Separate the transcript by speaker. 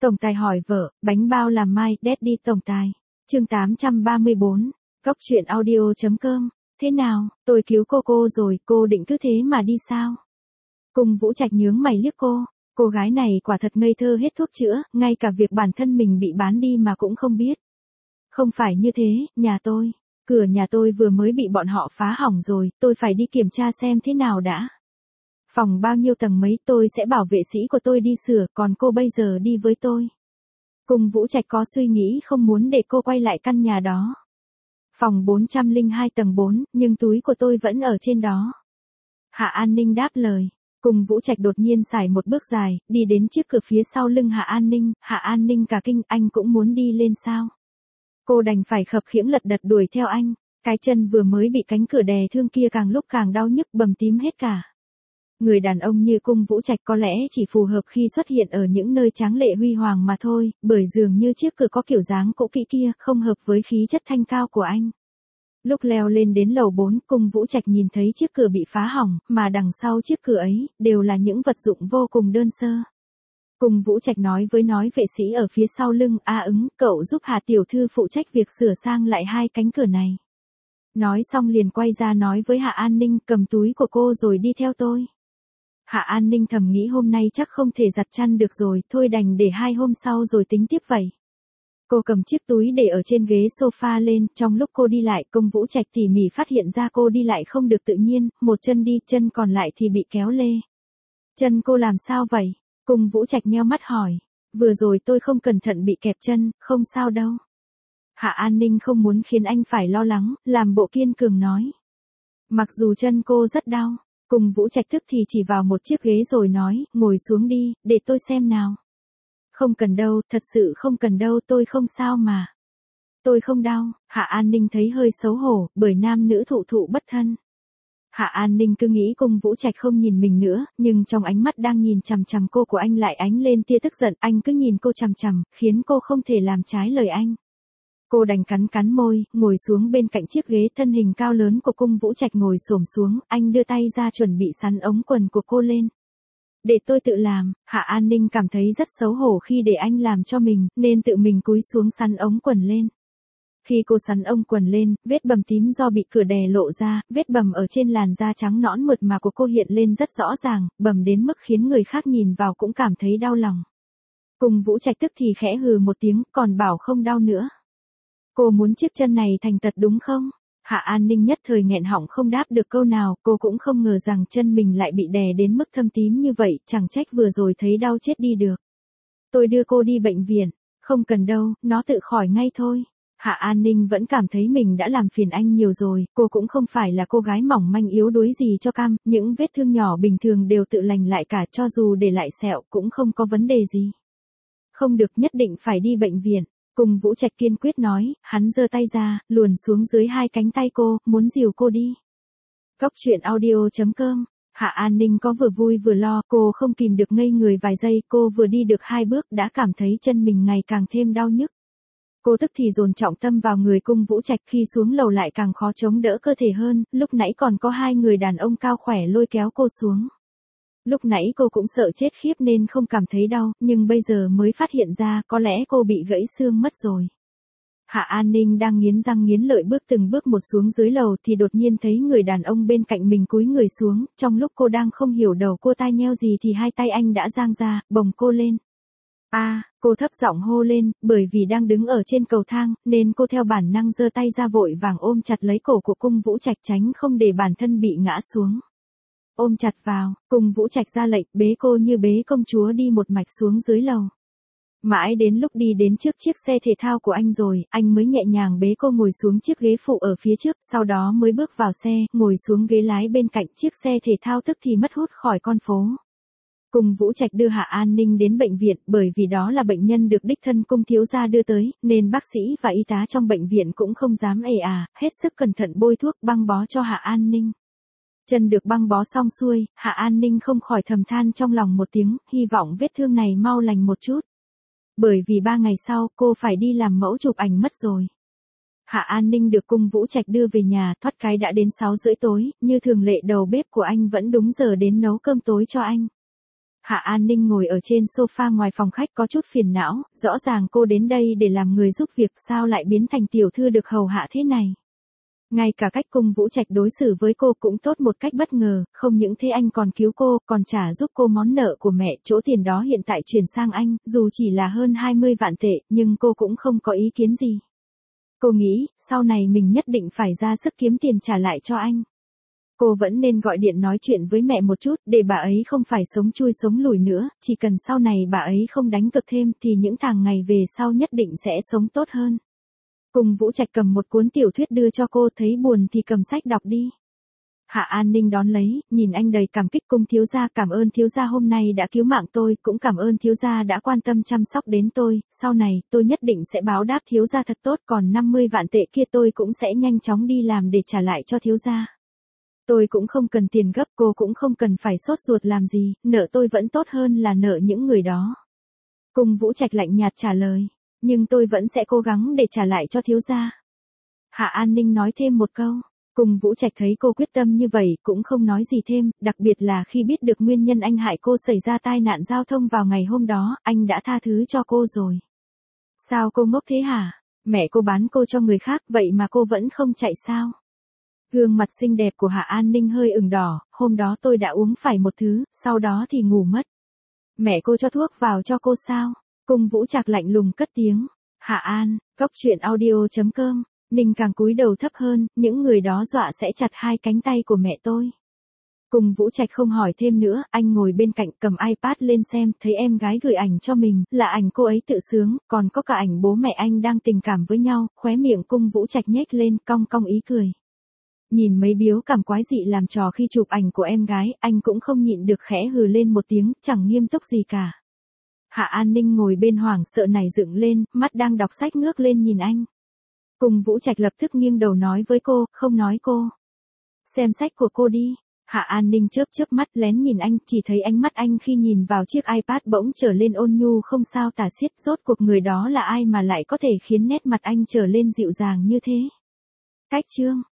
Speaker 1: Tổng tài hỏi vợ, bánh bao làm mai, Daddy tổng tài. Chương 834, Cóc truyện audio.com. Thế nào, tôi cứu cô rồi, cô định cứ thế mà đi sao? Cung Vũ Trạch nhướng mày liếc cô gái này quả thật ngây thơ hết thuốc chữa, ngay cả việc bản thân mình bị bán đi mà cũng không biết. Không phải như thế, cửa nhà tôi vừa mới bị bọn họ phá hỏng rồi, tôi phải đi kiểm tra xem thế nào đã. Phòng bao nhiêu tầng mấy tôi sẽ bảo vệ sĩ của tôi đi sửa, còn cô bây giờ đi với tôi. Cung Vũ Trạch có suy nghĩ không muốn để cô quay lại căn nhà đó. Phòng 402 tầng 4, nhưng túi của tôi vẫn ở trên đó. Hạ An Ninh đáp lời. Cung Vũ Trạch đột nhiên xài một bước dài, đi đến trước cửa phía sau lưng Hạ An Ninh cả kinh, anh cũng muốn đi lên sao? Cô đành phải khập khiễng lật đật đuổi theo anh, cái chân vừa mới bị cánh cửa đè thương kia càng lúc càng đau nhức bầm tím hết cả. Người đàn ông như Cung Vũ Trạch có lẽ chỉ phù hợp khi xuất hiện ở những nơi tráng lệ huy hoàng mà thôi, bởi dường như chiếc cửa có kiểu dáng cũ kỹ kia không hợp với khí chất thanh cao của anh. Lúc leo lên đến lầu 4, Cung Vũ Trạch nhìn thấy chiếc cửa bị phá hỏng, mà đằng sau chiếc cửa ấy, đều là những vật dụng vô cùng đơn sơ. Cung Vũ Trạch nói với vệ sĩ ở phía sau lưng, cậu giúp Hạ tiểu thư phụ trách việc sửa sang lại hai cánh cửa này. Nói xong liền quay ra nói với Hạ An Ninh, cầm túi của cô rồi đi theo tôi. Hạ An Ninh thầm nghĩ hôm nay chắc không thể giặt chăn được rồi, thôi đành để 2 hôm sau rồi tính tiếp vậy. Cô cầm chiếc túi để ở trên ghế sofa lên, trong lúc cô đi lại, Cung Vũ Trạch tỉ mỉ phát hiện ra cô đi lại không được tự nhiên, một chân đi, chân còn lại thì bị kéo lê. Chân cô làm sao vậy? Cung Vũ Trạch nheo mắt hỏi. Vừa rồi tôi không cẩn thận bị kẹp chân, không sao đâu. Hạ An Ninh không muốn khiến anh phải lo lắng, làm bộ kiên cường nói. Mặc dù chân cô rất đau, Cung Vũ Trạch tức thì chỉ vào một chiếc ghế rồi nói, ngồi xuống đi, để tôi xem nào. Không cần đâu, thật sự không cần đâu, tôi không sao mà. Tôi không đau. Hạ An Ninh thấy hơi xấu hổ, bởi nam nữ thụ bất thân. Hạ An Ninh cứ nghĩ Cung Vũ Trạch không nhìn mình nữa, nhưng trong ánh mắt đang nhìn chằm chằm cô của anh lại ánh lên tia tức giận, anh cứ nhìn cô chằm chằm, khiến cô không thể làm trái lời anh. Cô đành cắn môi, ngồi xuống bên cạnh chiếc ghế, thân hình cao lớn của Cung Vũ Trạch ngồi xổm xuống, anh đưa tay ra chuẩn bị sắn ống quần của cô lên. Để tôi tự làm. Hạ An Ninh cảm thấy rất xấu hổ khi để anh làm cho mình, nên tự mình cúi xuống sắn ống quần lên. Khi cô sắn ống quần lên, vết bầm tím do bị cửa đè lộ ra, vết bầm ở trên làn da trắng nõn mượt mà của cô hiện lên rất rõ ràng, bầm đến mức khiến người khác nhìn vào cũng cảm thấy đau lòng. Cung Vũ Trạch tức thì khẽ hừ một tiếng, còn bảo không đau nữa. Cô muốn chiếc chân này thành tật đúng không? Hạ An Ninh nhất thời nghẹn họng không đáp được câu nào, cô cũng không ngờ rằng chân mình lại bị đè đến mức thâm tím như vậy, chẳng trách vừa rồi thấy đau chết đi được. Tôi đưa cô đi bệnh viện. Không cần đâu, nó tự khỏi ngay thôi. Hạ An Ninh vẫn cảm thấy mình đã làm phiền anh nhiều rồi, cô cũng không phải là cô gái mỏng manh yếu đuối gì cho cam, những vết thương nhỏ bình thường đều tự lành lại cả, cho dù để lại sẹo cũng không có vấn đề gì. Không được, nhất định phải đi bệnh viện. Cung Vũ Trạch kiên quyết nói, hắn giơ tay ra, luồn xuống dưới hai cánh tay cô, muốn dìu cô đi. Cóc truyện audio.com. Hạ An Ninh có vừa vui vừa lo, cô không kìm được ngây người vài giây, cô vừa đi được 2 bước đã cảm thấy chân mình ngày càng thêm đau nhức. Cô tức thì dồn trọng tâm vào người Cung Vũ Trạch, khi xuống lầu lại càng khó chống đỡ cơ thể hơn, lúc nãy còn có 2 người đàn ông cao khỏe lôi kéo cô xuống. Lúc nãy cô cũng sợ chết khiếp nên không cảm thấy đau, nhưng bây giờ mới phát hiện ra có lẽ cô bị gãy xương mất rồi. Hạ An Ninh đang nghiến răng nghiến lợi bước từng bước một xuống dưới lầu thì đột nhiên thấy người đàn ông bên cạnh mình cúi người xuống, trong lúc cô đang không hiểu đầu cô tai nheo gì thì 2 tay anh đã giang ra, bồng cô lên. Cô thấp giọng hô lên, bởi vì đang đứng ở trên cầu thang, nên cô theo bản năng giơ tay ra vội vàng ôm chặt lấy cổ của Cung Vũ Trạch tránh không để bản thân bị ngã xuống. Ôm chặt vào, Cung Vũ Trạch ra lệnh, bế cô như bế công chúa đi một mạch xuống dưới lầu. Mãi đến lúc đi đến trước chiếc xe thể thao của anh rồi, anh mới nhẹ nhàng bế cô ngồi xuống chiếc ghế phụ ở phía trước, sau đó mới bước vào xe, ngồi xuống ghế lái bên cạnh, chiếc xe thể thao tức thì mất hút khỏi con phố. Cung Vũ Trạch đưa Hạ An Ninh đến bệnh viện, bởi vì đó là bệnh nhân được đích thân Cung thiếu gia đưa tới, nên bác sĩ và y tá trong bệnh viện cũng không dám hết sức cẩn thận bôi thuốc băng bó cho Hạ An Ninh. Chân được băng bó xong xuôi, Hạ An Ninh không khỏi thầm than trong lòng một tiếng, hy vọng vết thương này mau lành một chút. Bởi vì 3 ngày sau, cô phải đi làm mẫu chụp ảnh mất rồi. Hạ An Ninh được Cung Vũ Trạch đưa về nhà, thoát cái đã đến 6 rưỡi tối, như thường lệ đầu bếp của anh vẫn đúng giờ đến nấu cơm tối cho anh. Hạ An Ninh ngồi ở trên sofa ngoài phòng khách có chút phiền não, rõ ràng cô đến đây để làm người giúp việc sao lại biến thành tiểu thư được hầu hạ thế này. Ngay cả cách Cung Vũ Trạch đối xử với cô cũng tốt một cách bất ngờ, không những thế anh còn cứu cô, còn trả giúp cô món nợ của mẹ, chỗ tiền đó hiện tại chuyển sang anh, dù chỉ là hơn 20 vạn tệ, nhưng cô cũng không có ý kiến gì. Cô nghĩ, sau này mình nhất định phải ra sức kiếm tiền trả lại cho anh. Cô vẫn nên gọi điện nói chuyện với mẹ một chút, để bà ấy không phải sống chui sống lùi nữa, chỉ cần sau này bà ấy không đánh cược thêm thì những tháng ngày về sau nhất định sẽ sống tốt hơn. Cung Vũ Trạch cầm một cuốn tiểu thuyết đưa cho cô, thấy buồn thì cầm sách đọc đi. Hạ An Ninh đón lấy, nhìn anh đầy cảm kích. Cung thiếu gia, cảm ơn thiếu gia hôm nay đã cứu mạng tôi, cũng cảm ơn thiếu gia đã quan tâm chăm sóc đến tôi, sau này tôi nhất định sẽ báo đáp thiếu gia thật tốt, còn 50 vạn tệ kia tôi cũng sẽ nhanh chóng đi làm để trả lại cho thiếu gia. Tôi cũng không cần tiền gấp, cô cũng không cần phải sốt ruột làm gì, nợ tôi vẫn tốt hơn là nợ những người đó. Cung Vũ Trạch lạnh nhạt trả lời, nhưng tôi vẫn sẽ cố gắng để trả lại cho thiếu gia. Hạ An Ninh nói thêm một câu. Cung Vũ Trạch thấy cô quyết tâm như vậy cũng không nói gì thêm, đặc biệt là khi biết được nguyên nhân anh hại cô xảy ra tai nạn giao thông vào ngày hôm đó, anh đã tha thứ cho cô rồi. Sao cô ngốc thế hả? Mẹ cô bán cô cho người khác, vậy mà cô vẫn không chạy sao? Gương mặt xinh đẹp của Hạ An Ninh hơi ửng đỏ, hôm đó tôi đã uống phải một thứ, sau đó thì ngủ mất. Mẹ cô cho thuốc vào cho cô sao? Cung Vũ Trạch lạnh lùng cất tiếng. Hạ An, Cốc Truyện Audio.com. Ninh càng cúi đầu thấp hơn, những người đó dọa sẽ chặt hai cánh tay của mẹ tôi. Cung Vũ Trạch không hỏi thêm nữa, anh ngồi bên cạnh cầm iPad lên xem, thấy em gái gửi ảnh cho mình, là ảnh cô ấy tự sướng, còn có cả ảnh bố mẹ anh đang tình cảm với nhau, khóe miệng Cung Vũ Trạch nhếch lên, cong cong ý cười. Nhìn mấy biếu cảm quái dị làm trò khi chụp ảnh của em gái, anh cũng không nhịn được khẽ hừ lên một tiếng, chẳng nghiêm túc gì cả. Hạ An Ninh ngồi bên hoảng sợ nảy dựng lên, mắt đang đọc sách ngước lên nhìn anh. Cung Vũ Trạch lập tức nghiêng đầu nói với cô, không nói cô. Xem sách của cô đi. Hạ An Ninh chớp chớp mắt lén nhìn anh, chỉ thấy ánh mắt anh khi nhìn vào chiếc iPad bỗng trở lên ôn nhu không sao tả xiết, rốt cuộc người đó là ai mà lại có thể khiến nét mặt anh trở lên dịu dàng như thế. Cách chương